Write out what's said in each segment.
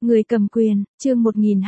Người cầm quyền, chương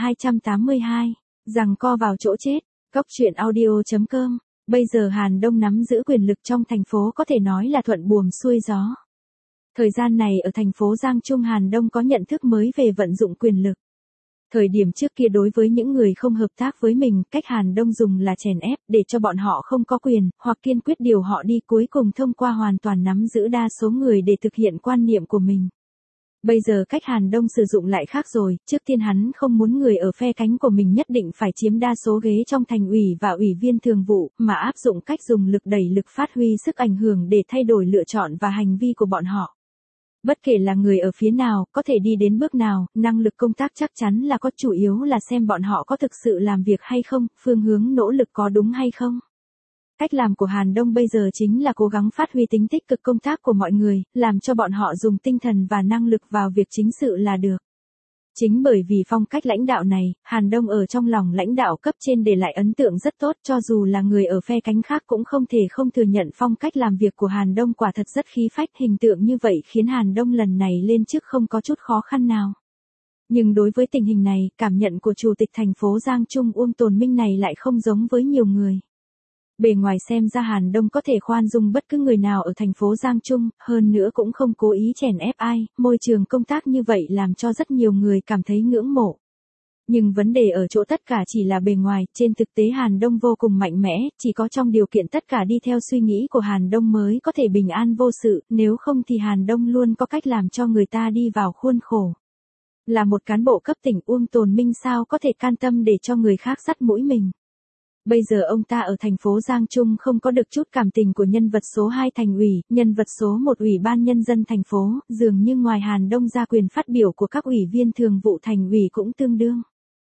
1282, giằng co vào chỗ chết, Cóc truyện audio.com. Bây giờ Hàn Đông nắm giữ quyền lực trong thành phố có thể nói là thuận buồm xuôi gió. Thời gian này ở thành phố Giang Trung Hàn Đông có nhận thức mới về vận dụng quyền lực. Thời điểm trước kia đối với những người không hợp tác với mình, cách Hàn Đông dùng là chèn ép để cho bọn họ không có quyền, hoặc kiên quyết điều họ đi, cuối cùng thông qua hoàn toàn nắm giữ đa số người để thực hiện quan niệm của mình. Bây giờ cách Hàn Đông sử dụng lại khác rồi, trước tiên hắn không muốn người ở phe cánh của mình nhất định phải chiếm đa số ghế trong thành ủy và ủy viên thường vụ, mà áp dụng cách dùng lực đẩy lực phát huy sức ảnh hưởng để thay đổi lựa chọn và hành vi của bọn họ. Bất kể là người ở phía nào, có thể đi đến bước nào, năng lực công tác chắc chắn là có, chủ yếu là xem bọn họ có thực sự làm việc hay không, phương hướng nỗ lực có đúng hay không. Cách làm của Hàn Đông bây giờ chính là cố gắng phát huy tính tích cực công tác của mọi người, làm cho bọn họ dùng tinh thần và năng lực vào việc chính sự là được. Chính bởi vì phong cách lãnh đạo này, Hàn Đông ở trong lòng lãnh đạo cấp trên để lại ấn tượng rất tốt, cho dù là người ở phe cánh khác cũng không thể không thừa nhận phong cách làm việc của Hàn Đông quả thật rất khí phách, hình tượng như vậy khiến Hàn Đông lần này lên chức không có chút khó khăn nào. Nhưng đối với tình hình này, cảm nhận của Chủ tịch thành phố Giang Trung Uông Tồn Minh này lại không giống với nhiều người. Bề ngoài xem ra Hàn Đông có thể khoan dung bất cứ người nào ở thành phố Giang Trung, hơn nữa cũng không cố ý chèn ép ai, môi trường công tác như vậy làm cho rất nhiều người cảm thấy ngưỡng mộ. Nhưng vấn đề ở chỗ tất cả chỉ là bề ngoài, trên thực tế Hàn Đông vô cùng mạnh mẽ, chỉ có trong điều kiện tất cả đi theo suy nghĩ của Hàn Đông mới có thể bình an vô sự, nếu không thì Hàn Đông luôn có cách làm cho người ta đi vào khuôn khổ. Là một cán bộ cấp tỉnh, Uông Tồn Minh sao có thể can tâm để cho người khác dắt mũi mình. Bây giờ ông ta ở thành phố Giang Trung không có được chút cảm tình của nhân vật số 2 thành ủy, nhân vật số 1 ủy ban nhân dân thành phố, dường như ngoài Hàn Đông ra quyền phát biểu của các ủy viên thường vụ thành ủy cũng tương đương.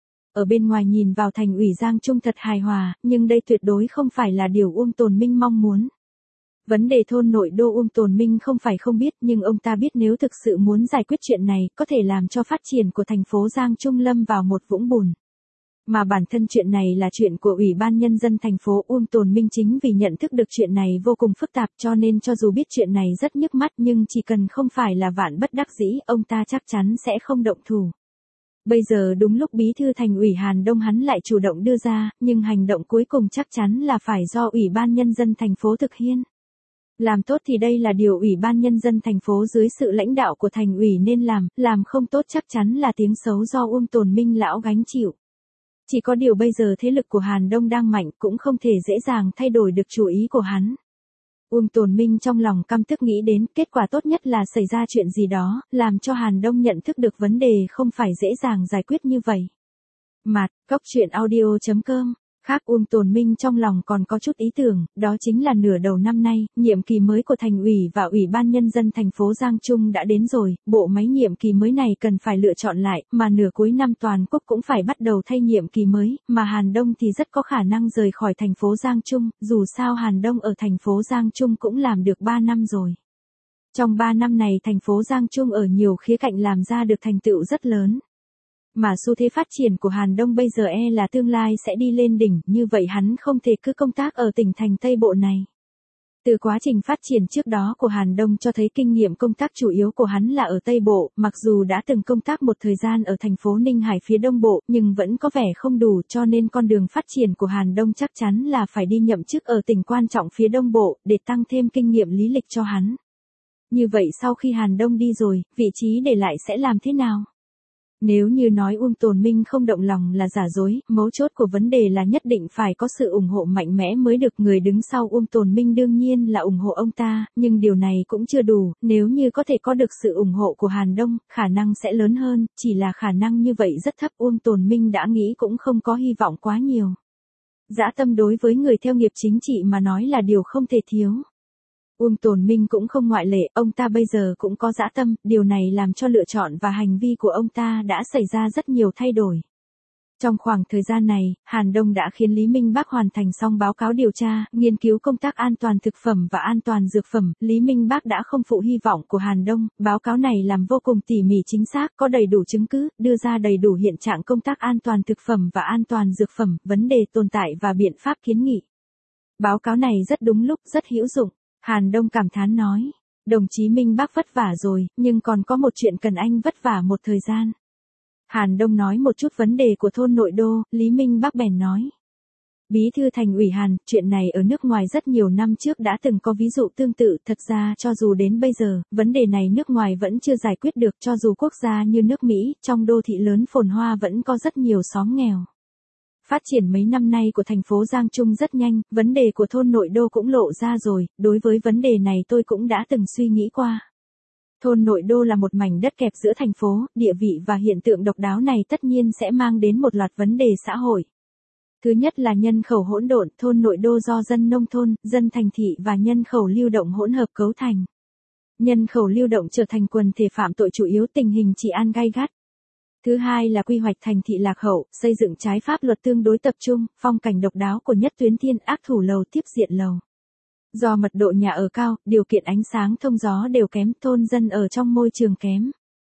Ở bên ngoài nhìn vào thành ủy Giang Trung thật hài hòa, nhưng đây tuyệt đối không phải là điều Uông Tồn Minh mong muốn. Vấn đề thôn nội đô Uông Tồn Minh không phải không biết, nhưng ông ta biết nếu thực sự muốn giải quyết chuyện này, có thể làm cho phát triển của thành phố Giang Trung lâm vào một vũng bùn. Mà bản thân chuyện này là chuyện của Ủy ban Nhân dân thành phố, Uông Tồn Minh chính vì nhận thức được chuyện này vô cùng phức tạp cho nên cho dù biết chuyện này rất nhức mắt nhưng chỉ cần không phải là vạn bất đắc dĩ, ông ta chắc chắn sẽ không động thủ. Bây giờ đúng lúc bí thư thành ủy Hàn Đông hắn lại chủ động đưa ra, nhưng hành động cuối cùng chắc chắn là phải do Ủy ban Nhân dân thành phố thực hiện. Làm tốt thì đây là điều Ủy ban Nhân dân thành phố dưới sự lãnh đạo của thành ủy nên làm không tốt chắc chắn là tiếng xấu do Uông Tồn Minh lão gánh chịu. Chỉ có điều bây giờ thế lực của Hàn Đông đang mạnh cũng không thể dễ dàng thay đổi được chủ ý của hắn. Uông Tồn Minh trong lòng căm tức nghĩ đến kết quả tốt nhất là xảy ra chuyện gì đó, làm cho Hàn Đông nhận thức được vấn đề không phải dễ dàng giải quyết như vậy. Cóc truyện audio.com. Khác Uông Tồn Minh trong lòng còn có chút ý tưởng, đó chính là nửa đầu năm nay, nhiệm kỳ mới của thành ủy và ủy ban nhân dân thành phố Giang Trung đã đến rồi, bộ máy nhiệm kỳ mới này cần phải lựa chọn lại, mà nửa cuối năm toàn quốc cũng phải bắt đầu thay nhiệm kỳ mới, mà Hàn Đông thì rất có khả năng rời khỏi thành phố Giang Trung, dù sao Hàn Đông ở thành phố Giang Trung cũng làm được 3 năm rồi. Trong 3 năm này thành phố Giang Trung ở nhiều khía cạnh làm ra được thành tựu rất lớn. Mà xu thế phát triển của Hàn Đông bây giờ là tương lai sẽ đi lên đỉnh, như vậy hắn không thể cứ công tác ở tỉnh thành Tây Bộ này. Từ quá trình phát triển trước đó của Hàn Đông cho thấy kinh nghiệm công tác chủ yếu của hắn là ở Tây Bộ, mặc dù đã từng công tác một thời gian ở thành phố Ninh Hải phía Đông Bộ, nhưng vẫn có vẻ không đủ cho nên con đường phát triển của Hàn Đông chắc chắn là phải đi nhậm chức ở tỉnh quan trọng phía Đông Bộ, để tăng thêm kinh nghiệm lý lịch cho hắn. Như vậy sau khi Hàn Đông đi rồi, vị trí để lại sẽ làm thế nào? Nếu như nói Uông Tồn Minh không động lòng là giả dối, mấu chốt của vấn đề là nhất định phải có sự ủng hộ mạnh mẽ mới được. Người đứng sau Uông Tồn Minh đương nhiên là ủng hộ ông ta, nhưng điều này cũng chưa đủ, nếu như có thể có được sự ủng hộ của Hàn Đông, khả năng sẽ lớn hơn, chỉ là khả năng như vậy rất thấp, Uông Tồn Minh đã nghĩ cũng không có hy vọng quá nhiều. Dã tâm đối với người theo nghiệp chính trị mà nói là điều không thể thiếu. Uông Tồn Minh cũng không ngoại lệ, ông ta bây giờ cũng có dã tâm, điều này làm cho lựa chọn và hành vi của ông ta đã xảy ra rất nhiều thay đổi. Trong khoảng thời gian này, Hàn Đông đã khiến Lý Minh Bác hoàn thành xong báo cáo điều tra, nghiên cứu công tác an toàn thực phẩm và an toàn dược phẩm. Lý Minh Bác đã không phụ hy vọng của Hàn Đông, báo cáo này làm vô cùng tỉ mỉ chính xác, có đầy đủ chứng cứ, đưa ra đầy đủ hiện trạng công tác an toàn thực phẩm và an toàn dược phẩm, vấn đề tồn tại và biện pháp kiến nghị. Báo cáo này rất đúng lúc, rất hữu dụng. Hàn Đông cảm thán nói, đồng chí Minh Bác vất vả rồi, nhưng còn có một chuyện cần anh vất vả một thời gian. Hàn Đông nói một chút vấn đề của thôn nội đô, Lý Minh Bắc bèn nói. Bí thư thành ủy Hàn, chuyện này ở nước ngoài rất nhiều năm trước đã từng có ví dụ tương tự, thật ra cho dù đến bây giờ, vấn đề này nước ngoài vẫn chưa giải quyết được, cho dù quốc gia như nước Mỹ, trong đô thị lớn phồn hoa vẫn có rất nhiều xóm nghèo. Phát triển mấy năm nay của thành phố Giang Trung rất nhanh, vấn đề của thôn nội đô cũng lộ ra rồi, đối với vấn đề này tôi cũng đã từng suy nghĩ qua. Thôn nội đô là một mảnh đất kẹp giữa thành phố, địa vị và hiện tượng độc đáo này tất nhiên sẽ mang đến một loạt vấn đề xã hội. Thứ nhất là nhân khẩu hỗn độn, thôn nội đô do dân nông thôn, dân thành thị và nhân khẩu lưu động hỗn hợp cấu thành. Nhân khẩu lưu động trở thành quần thể phạm tội chủ yếu, tình hình trị an gay gắt. Thứ hai là quy hoạch thành thị lạc hậu, xây dựng trái pháp luật tương đối tập trung, phong cảnh độc đáo của nhất tuyến thiên ác thủ lầu tiếp diện lầu. Do mật độ nhà ở cao, điều kiện ánh sáng thông gió đều kém, thôn dân ở trong môi trường kém.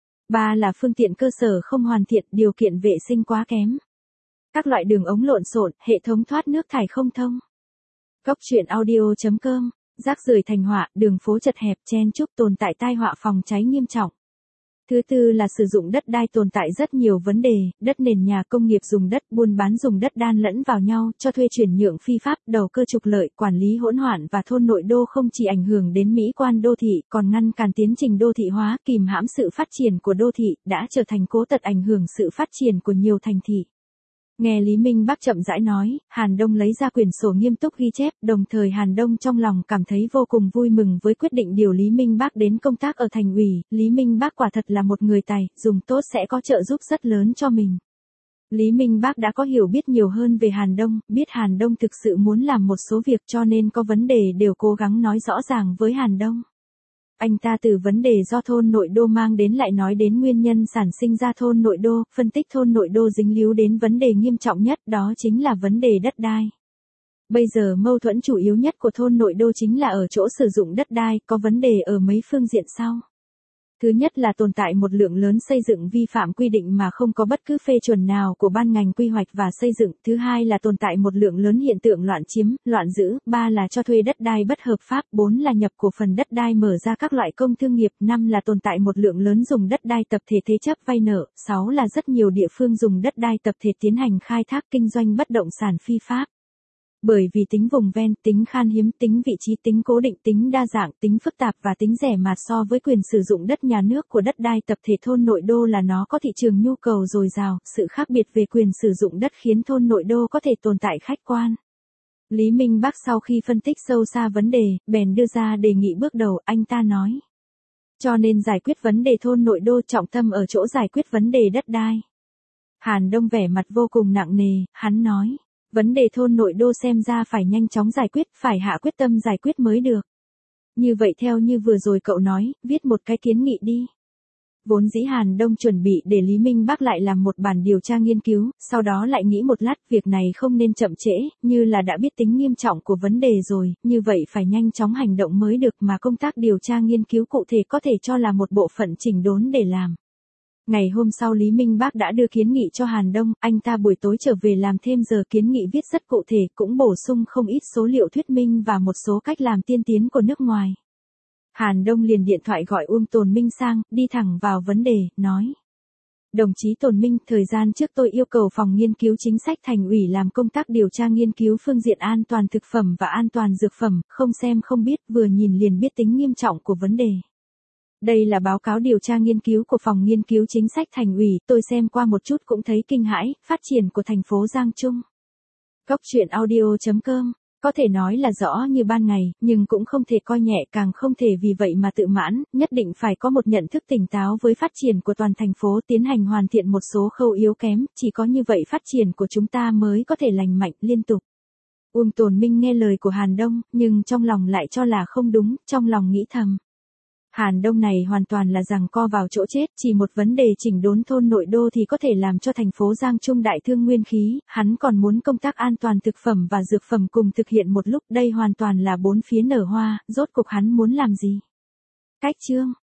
Ba là phương tiện cơ sở không hoàn thiện, điều kiện vệ sinh quá kém. Các loại đường ống lộn xộn, hệ thống thoát nước thải không thông. Cốc truyện audio.com, rác rưởi thành họa, đường phố chật hẹp chen chúc tồn tại tai họa phòng cháy nghiêm trọng. Thứ tư là sử dụng đất đai tồn tại rất nhiều vấn đề, đất nền nhà công nghiệp dùng đất, buôn bán dùng đất đan lẫn vào nhau, cho thuê chuyển nhượng phi pháp, đầu cơ trục lợi, quản lý hỗn loạn và thôn nội đô không chỉ ảnh hưởng đến mỹ quan đô thị, còn ngăn cản tiến trình đô thị hóa, kìm hãm sự phát triển của đô thị, đã trở thành cố tật ảnh hưởng sự phát triển của nhiều thành thị. Nghe Lý Minh Bắc chậm rãi nói, Hàn Đông lấy ra quyển sổ nghiêm túc ghi chép, đồng thời Hàn Đông trong lòng cảm thấy vô cùng vui mừng với quyết định điều Lý Minh Bắc đến công tác ở thành ủy, Lý Minh Bắc quả thật là một người tài, dùng tốt sẽ có trợ giúp rất lớn cho mình. Lý Minh Bắc đã có hiểu biết nhiều hơn về Hàn Đông, biết Hàn Đông thực sự muốn làm một số việc cho nên có vấn đề đều cố gắng nói rõ ràng với Hàn Đông. Anh ta từ vấn đề do thôn nội đô mang đến lại nói đến nguyên nhân sản sinh ra thôn nội đô, phân tích thôn nội đô dính líu đến vấn đề nghiêm trọng nhất, đó chính là vấn đề đất đai. Bây giờ mâu thuẫn chủ yếu nhất của thôn nội đô chính là ở chỗ sử dụng đất đai, có vấn đề ở mấy phương diện sau. Thứ nhất là tồn tại một lượng lớn xây dựng vi phạm quy định mà không có bất cứ phê chuẩn nào của ban ngành quy hoạch và xây dựng. Thứ hai là tồn tại một lượng lớn hiện tượng loạn chiếm, loạn giữ. Ba là cho thuê đất đai bất hợp pháp. Bốn là nhập cổ phần đất đai mở ra các loại công thương nghiệp. Năm là tồn tại một lượng lớn dùng đất đai tập thể thế chấp vay nợ. Sáu là rất nhiều địa phương dùng đất đai tập thể tiến hành khai thác kinh doanh bất động sản phi pháp. Bởi vì tính vùng ven, tính khan hiếm, tính vị trí, tính cố định, tính đa dạng, tính phức tạp và tính rẻ mạt so với quyền sử dụng đất nhà nước của đất đai tập thể thôn nội đô là nó có thị trường nhu cầu dồi dào, sự khác biệt về quyền sử dụng đất khiến thôn nội đô có thể tồn tại khách quan. Lý Minh Bắc sau khi phân tích sâu xa vấn đề, bèn đưa ra đề nghị bước đầu, anh ta nói. Cho nên giải quyết vấn đề thôn nội đô trọng tâm ở chỗ giải quyết vấn đề đất đai. Hàn Đông vẻ mặt vô cùng nặng nề, hắn nói. Vấn đề thôn nội đô xem ra phải nhanh chóng giải quyết, phải hạ quyết tâm giải quyết mới được. Như vậy theo như vừa rồi cậu nói, viết một cái kiến nghị đi. Vốn dĩ Hàn Đông chuẩn bị để Lý Minh Bắc lại làm một bản điều tra nghiên cứu, sau đó lại nghĩ một lát việc này không nên chậm trễ, như là đã biết tính nghiêm trọng của vấn đề rồi, như vậy phải nhanh chóng hành động mới được mà công tác điều tra nghiên cứu cụ thể có thể cho là một bộ phận chỉnh đốn để làm. Ngày hôm sau Lý Minh Bắc đã đưa kiến nghị cho Hàn Đông, anh ta buổi tối trở về làm thêm giờ kiến nghị viết rất cụ thể, cũng bổ sung không ít số liệu thuyết minh và một số cách làm tiên tiến của nước ngoài. Hàn Đông liền điện thoại gọi Tồn Minh sang, đi thẳng vào vấn đề, nói. Đồng chí Tồn Minh, thời gian trước tôi yêu cầu phòng nghiên cứu chính sách thành ủy làm công tác điều tra nghiên cứu phương diện an toàn thực phẩm và an toàn dược phẩm, không xem không biết, vừa nhìn liền biết tính nghiêm trọng của vấn đề. Đây là báo cáo điều tra nghiên cứu của phòng nghiên cứu chính sách thành ủy, tôi xem qua một chút cũng thấy kinh hãi, phát triển của thành phố Giang Trung. Cốc truyện audio.com, có thể nói là rõ như ban ngày, nhưng cũng không thể coi nhẹ, càng không thể vì vậy mà tự mãn, nhất định phải có một nhận thức tỉnh táo với phát triển của toàn thành phố, tiến hành hoàn thiện một số khâu yếu kém, chỉ có như vậy phát triển của chúng ta mới có thể lành mạnh liên tục. Tồn Minh nghe lời của Hàn Đông, nhưng trong lòng lại cho là không đúng, trong lòng nghĩ thầm. Hàn Đông này hoàn toàn là giằng co vào chỗ chết, chỉ một vấn đề chỉnh đốn thôn nội đô thì có thể làm cho thành phố Giang Trung đại thương nguyên khí, hắn còn muốn công tác an toàn thực phẩm và dược phẩm cùng thực hiện một lúc, đây hoàn toàn là bốn phía nở hoa, rốt cục hắn muốn làm gì? Cách chương